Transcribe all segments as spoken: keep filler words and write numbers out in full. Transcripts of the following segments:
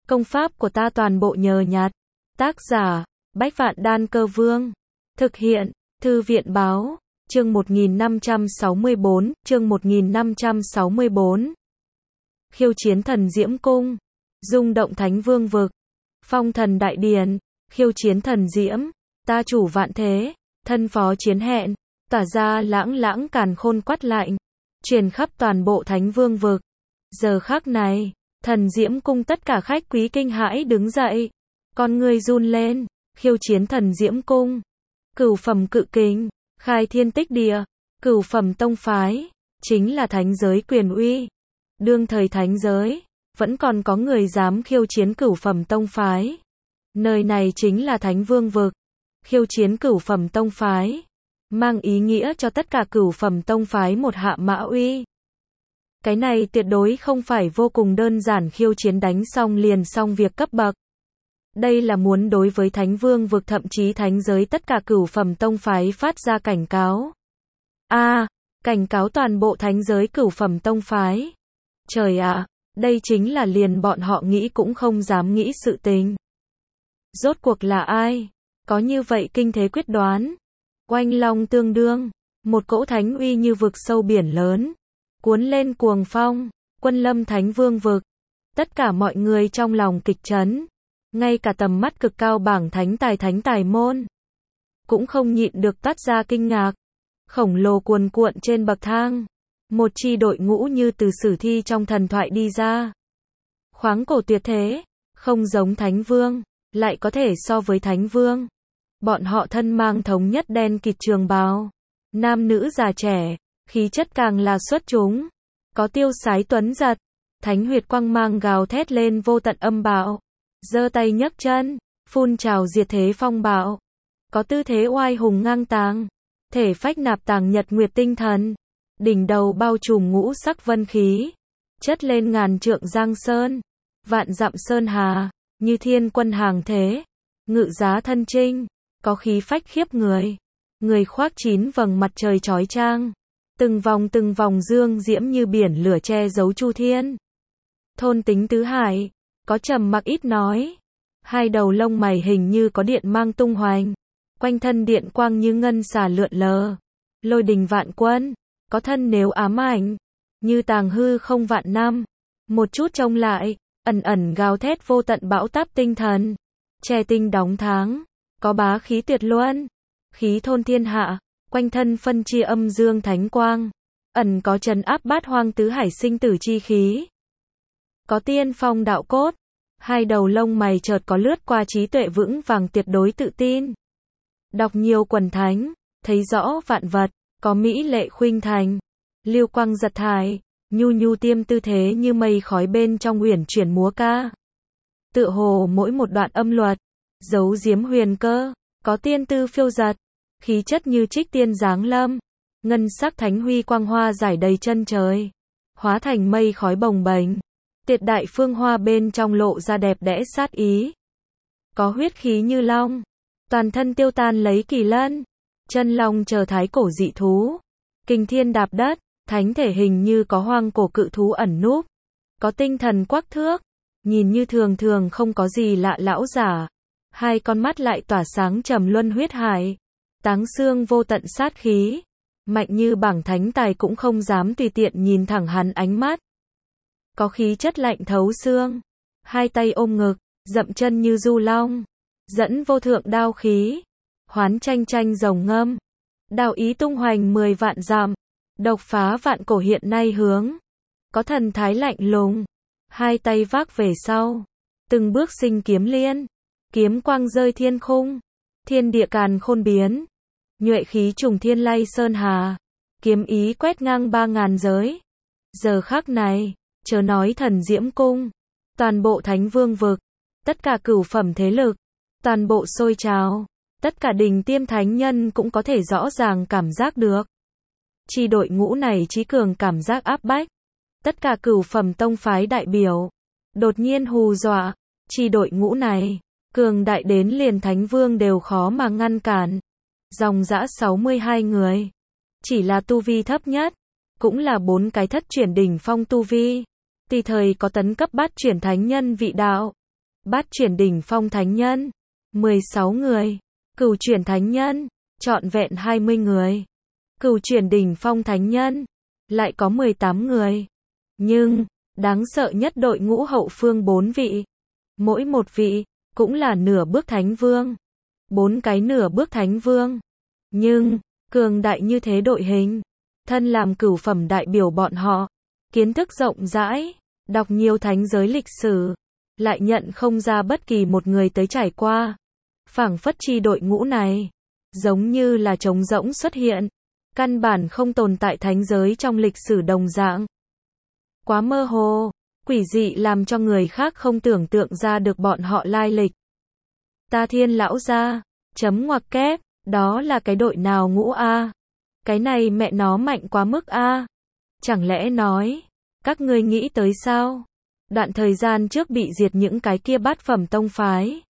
Công pháp của ta toàn bộ nhờ nhặt. Tác giả, Bách Vạn Đan Cơ Vương. Thực hiện, Thư viện Báo. Chương một nghìn năm trăm sáu mươi bốn, chương một nghìn năm trăm sáu mươi bốn. Khiêu chiến thần Diễm Cung. Rung động Thánh Vương Vực. Phong thần Đại Điển. Khiêu chiến thần Diễm. Ta chủ vạn thế. Thân phó chiến hẹn. Tỏa ra lãng lãng càn khôn quát lạnh. Truyền khắp toàn bộ Thánh Vương Vực. Giờ khắc này, thần Diễm Cung tất cả khách quý kinh hãi đứng dậy. Con người run lên. Khiêu chiến thần Diễm Cung. Cửu phẩm cự kình. Khai thiên tích địa. Cửu phẩm tông phái. Chính là thánh giới quyền uy. Đương thời thánh giới. Vẫn còn có người dám khiêu chiến cửu phẩm tông phái. Nơi này chính là Thánh Vương Vực. Khiêu chiến cửu phẩm tông phái. Mang ý nghĩa cho tất cả cửu phẩm tông phái một hạ mã uy. Cái này tuyệt đối không phải vô cùng đơn giản khiêu chiến đánh xong liền xong việc cấp bậc. Đây là muốn đối với Thánh Vương Vực thậm chí thánh giới tất cả cửu phẩm tông phái phát ra cảnh cáo. A, à, cảnh cáo toàn bộ thánh giới cửu phẩm tông phái. Trời ạ, à, đây chính là liền bọn họ nghĩ cũng không dám nghĩ sự tình. Rốt cuộc là ai? Có như vậy kinh thế quyết đoán. Oanh long tương đương, một cỗ thánh uy như vực sâu biển lớn, cuốn lên cuồng phong, quân lâm Thánh Vương Vực. Tất cả mọi người trong lòng kịch chấn, ngay cả tầm mắt cực cao bảng thánh tài thánh tài môn cũng không nhịn được toát ra kinh ngạc. Khổng lồ cuồn cuộn trên bậc thang, một chi đội ngũ như từ sử thi trong thần thoại đi ra. Khoáng cổ tuyệt thế, không giống Thánh Vương, lại có thể so với Thánh Vương. Bọn họ thân mang thống nhất đen kịt trường bào, nam nữ già trẻ, khí chất càng là xuất chúng, có tiêu sái tuấn giật, thánh huyệt quang mang gào thét lên vô tận âm bạo, giơ tay nhấc chân, phun trào diệt thế phong bạo, có tư thế oai hùng ngang tàng, thể phách nạp tàng nhật nguyệt tinh thần, đỉnh đầu bao trùm ngũ sắc vân khí, chất lên ngàn trượng giang sơn, vạn dặm sơn hà, như thiên quân hàng thế, ngự giá thân trinh. Có khí phách khiếp người. Người khoác chín vầng mặt trời chói chang. Từng vòng từng vòng dương diễm như biển lửa che giấu chu thiên. Thôn tính tứ hải. Có trầm mặc ít nói. Hai đầu lông mày hình như có điện mang tung hoành. Quanh thân điện quang như ngân xà lượn lờ. Lôi đình vạn quân. Có thân nếu ám ảnh. Như tàng hư không vạn năm. Một chút trông lại. Ẩn ẩn gào thét vô tận bão táp tinh thần. Che tinh đóng tháng. Có bá khí tuyệt luân, khí thôn thiên hạ, quanh thân phân chia âm dương thánh quang, ẩn có trấn áp bát hoang tứ hải sinh tử chi khí. Có tiên phong đạo cốt, hai đầu lông mày chợt có lướt qua trí tuệ vững vàng tuyệt đối tự tin. Đọc nhiều quần thánh, thấy rõ vạn vật, có mỹ lệ khuynh thành, lưu quang giật thải, nhu nhu tiêm tư thế như mây khói bên trong uyển chuyển múa ca. Tựa hồ mỗi một đoạn âm luật giấu giếm huyền cơ, có tiên tư phiêu giật, khí chất như trích tiên giáng lâm, ngân sắc thánh huy quang hoa giải đầy chân trời, hóa thành mây khói bồng bềnh, tiệt đại phương hoa bên trong lộ ra đẹp đẽ sát ý. Có huyết khí như long, toàn thân tiêu tan lấy kỳ lân, chân long chờ thái cổ dị thú, kình thiên đạp đất, thánh thể hình như có hoang cổ cự thú ẩn núp, có tinh thần quắc thước, nhìn như thường thường không có gì lạ lão giả. Hai con mắt lại tỏa sáng trầm luân huyết hải, táng xương vô tận sát khí, mạnh như bảng thánh tài cũng không dám tùy tiện nhìn thẳng hắn ánh mắt. Có khí chất lạnh thấu xương, hai tay ôm ngực, dậm chân như du long, dẫn vô thượng đao khí, hoán tranh tranh rồng ngâm, đao ý tung hoành mười vạn dặm, độc phá vạn cổ hiện nay hướng, có thần thái lạnh lùng, hai tay vác về sau, từng bước sinh kiếm liên. Kiếm quang rơi thiên khung, thiên địa càn khôn biến, nhuệ khí trùng thiên lay sơn hà, kiếm ý quét ngang ba ngàn giới. Giờ khắc này, chớ nói thần Diễm Cung, toàn bộ Thánh Vương Vực, tất cả cửu phẩm thế lực, toàn bộ sôi trào, tất cả đỉnh tiêm thánh nhân cũng có thể rõ ràng cảm giác được. Chi đội ngũ này trí cường cảm giác áp bách, tất cả cửu phẩm tông phái đại biểu, đột nhiên hù dọa, chi đội ngũ này cường đại đến liền Thánh Vương đều khó mà ngăn cản. Dòng dã sáu mươi hai người. Chỉ là tu vi thấp nhất. Cũng là bốn cái thất chuyển đỉnh phong tu vi. Tùy thời có tấn cấp bát chuyển thánh nhân vị đạo. Bát chuyển đỉnh phong thánh nhân, mười sáu người. Cửu chuyển thánh nhân, trọn vẹn hai mươi người. Cửu chuyển đỉnh phong thánh nhân, lại có mười tám người. Nhưng, đáng sợ nhất đội ngũ hậu phương bốn vị. Mỗi một vị, cũng là nửa bước thánh vương. Bốn cái nửa bước thánh vương. Nhưng, cường đại như thế đội hình. Thân làm cửu phẩm đại biểu bọn họ. Kiến thức rộng rãi, đọc nhiều thánh giới lịch sử. Lại nhận không ra bất kỳ một người tới trải qua. Phảng phất chi đội ngũ này, giống như là trống rỗng xuất hiện. Căn bản không tồn tại thánh giới trong lịch sử đồng dạng. Quá mơ hồ, quỷ dị làm cho người khác không tưởng tượng ra được bọn họ lai lịch. Ta Thiên lão gia, chấm ngoặc kép, đó là cái đội nào ngũ a? Cái này mẹ nó mạnh quá mức a. Chẳng lẽ nói, các ngươi nghĩ tới sao? Đoạn thời gian trước bị diệt những cái kia bát phẩm tông phái.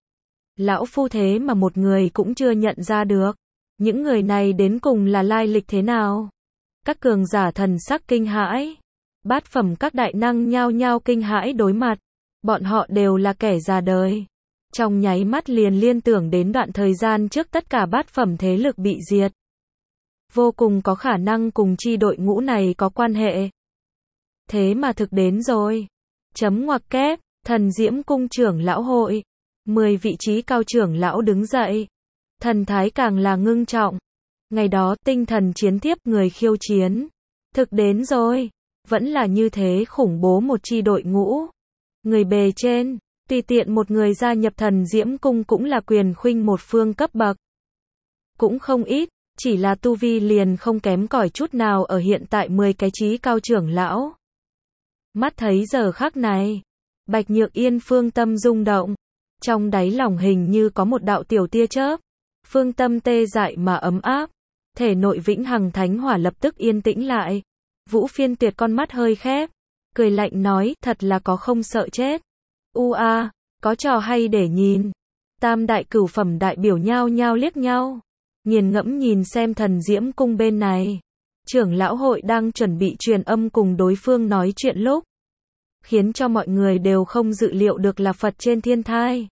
Lão phu thế mà một người cũng chưa nhận ra được. Những người này đến cùng là lai lịch thế nào? Các cường giả thần sắc kinh hãi. Bát phẩm các đại năng nhao nhao kinh hãi đối mặt. Bọn họ đều là kẻ già đời. Trong nháy mắt liền liên tưởng đến đoạn thời gian trước tất cả bát phẩm thế lực bị diệt. Vô cùng có khả năng cùng chi đội ngũ này có quan hệ. Thế mà thực đến rồi. Chấm ngoặc kép, thần diễm cung trưởng lão hội. Mười vị trí cao trưởng lão đứng dậy. Thần thái càng là ngưng trọng. Ngày đó tinh thần chiến tiếp người khiêu chiến. Thực đến rồi. Vẫn là như thế khủng bố một chi đội ngũ. Người bề trên, tùy tiện một người gia nhập thần diễm cung cũng là quyền khuynh một phương cấp bậc. Cũng không ít, chỉ là tu vi liền không kém cỏi chút nào ở hiện tại mười cái trí cao trưởng lão. Mắt thấy giờ khắc này, Bạch Nhược Yên phương tâm rung động. Trong đáy lòng hình như có một đạo tiểu tia chớp. Phương tâm tê dại mà ấm áp. Thể nội vĩnh hằng thánh hỏa lập tức yên tĩnh lại. Vũ Phiên Tuyệt con mắt hơi khép. Cười lạnh nói, thật là có không sợ chết. U a, có trò hay để nhìn. Tam đại cửu phẩm đại biểu nhao nhao liếc nhau. Nghiền ngẫm nhìn xem thần diễm cung bên này. Trưởng lão hội đang chuẩn bị truyền âm cùng đối phương nói chuyện lúc. Khiến cho mọi người đều không dự liệu được là Phật trên thiên thai.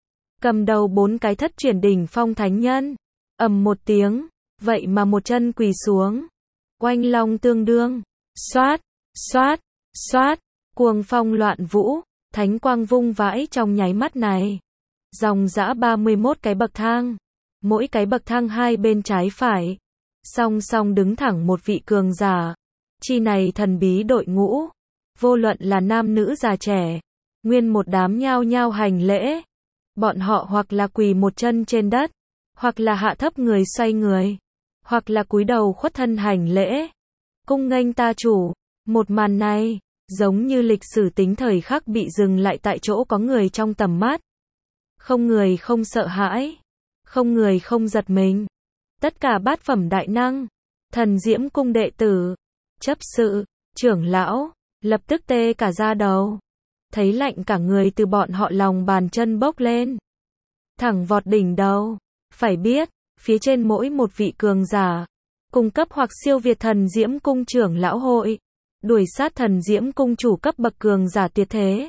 Cầm đầu bốn cái thất chuyển đỉnh phong thánh nhân. Ầm một tiếng, vậy mà một chân quỳ xuống. Oanh long tương đương. Xoát, xoát, xoát, cuồng phong loạn vũ, thánh quang vung vãi trong nháy mắt này. Dòng dã ba mươi mốt cái bậc thang. Mỗi cái bậc thang hai bên trái phải. Song song đứng thẳng một vị cường giả. Chi này thần bí đội ngũ. Vô luận là nam nữ già trẻ. Nguyên một đám nhao nhao hành lễ. Bọn họ hoặc là quỳ một chân trên đất. Hoặc là hạ thấp người xoay người. Hoặc là cúi đầu khuất thân hành lễ. Cung nghênh ta chủ. Một màn này, giống như lịch sử tính thời khắc bị dừng lại tại chỗ có người trong tầm mắt. Không người không sợ hãi. Không người không giật mình. Tất cả bát phẩm đại năng, thần diễm cung đệ tử, chấp sự, trưởng lão, lập tức tê cả da đầu. Thấy lạnh cả người từ bọn họ lòng bàn chân bốc lên. Thẳng vọt đỉnh đầu. Phải biết, phía trên mỗi một vị cường giả, cung cấp hoặc siêu việt thần diễm cung trưởng lão hội. Đuổi sát thần diễm cung chủ cấp bậc cường giả tuyệt thế.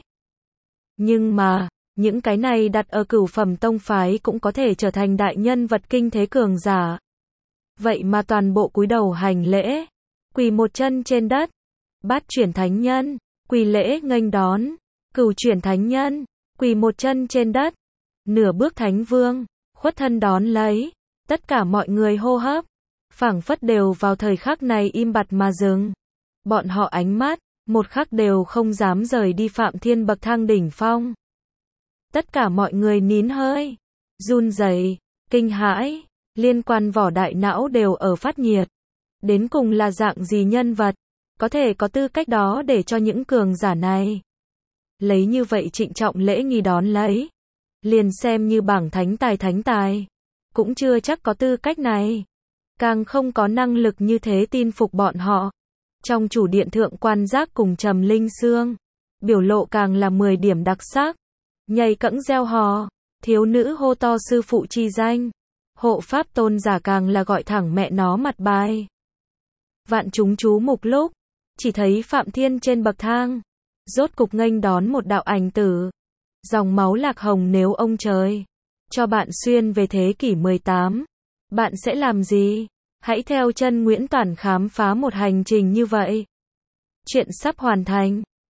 Nhưng mà, những cái này đặt ở cửu phẩm tông phái cũng có thể trở thành đại nhân vật kinh thế cường giả. Vậy mà toàn bộ cúi đầu hành lễ, quỳ một chân trên đất. Bát chuyển thánh nhân, quỳ lễ nghênh đón. Cửu chuyển thánh nhân, quỳ một chân trên đất. Nửa bước thánh vương, khuất thân đón lấy. Tất cả mọi người hô hấp, phảng phất đều vào thời khắc này im bặt mà dừng. Bọn họ ánh mắt, một khắc đều không dám rời đi Phạm Thiên bậc thang đỉnh phong. Tất cả mọi người nín hơi, run rẩy, kinh hãi, liên quan vỏ đại não đều ở phát nhiệt. Đến cùng là dạng gì nhân vật, có thể có tư cách đó để cho những cường giả này lấy như vậy trịnh trọng lễ nghi đón lấy. Liền xem như bảng thánh tài thánh tài, cũng chưa chắc có tư cách này. Càng không có năng lực như thế tin phục bọn họ. Trong chủ điện thượng quan giác cùng Trầm Linh Sương, biểu lộ càng là mười điểm đặc sắc. Nhảy cẫng reo hò, thiếu nữ hô to sư phụ chi danh. Hộ pháp tôn giả càng là gọi thẳng mẹ nó mặt bài. Vạn chúng chú mục lúc, chỉ thấy Phạm Thiên trên bậc thang, rốt cục nghênh đón một đạo ảnh tử. Dòng máu lạc hồng nếu ông trời cho bạn xuyên về thế kỷ mười tám, bạn sẽ làm gì? Hãy theo chân Nguyễn Toản khám phá một hành trình như vậy. Chuyện sắp hoàn thành.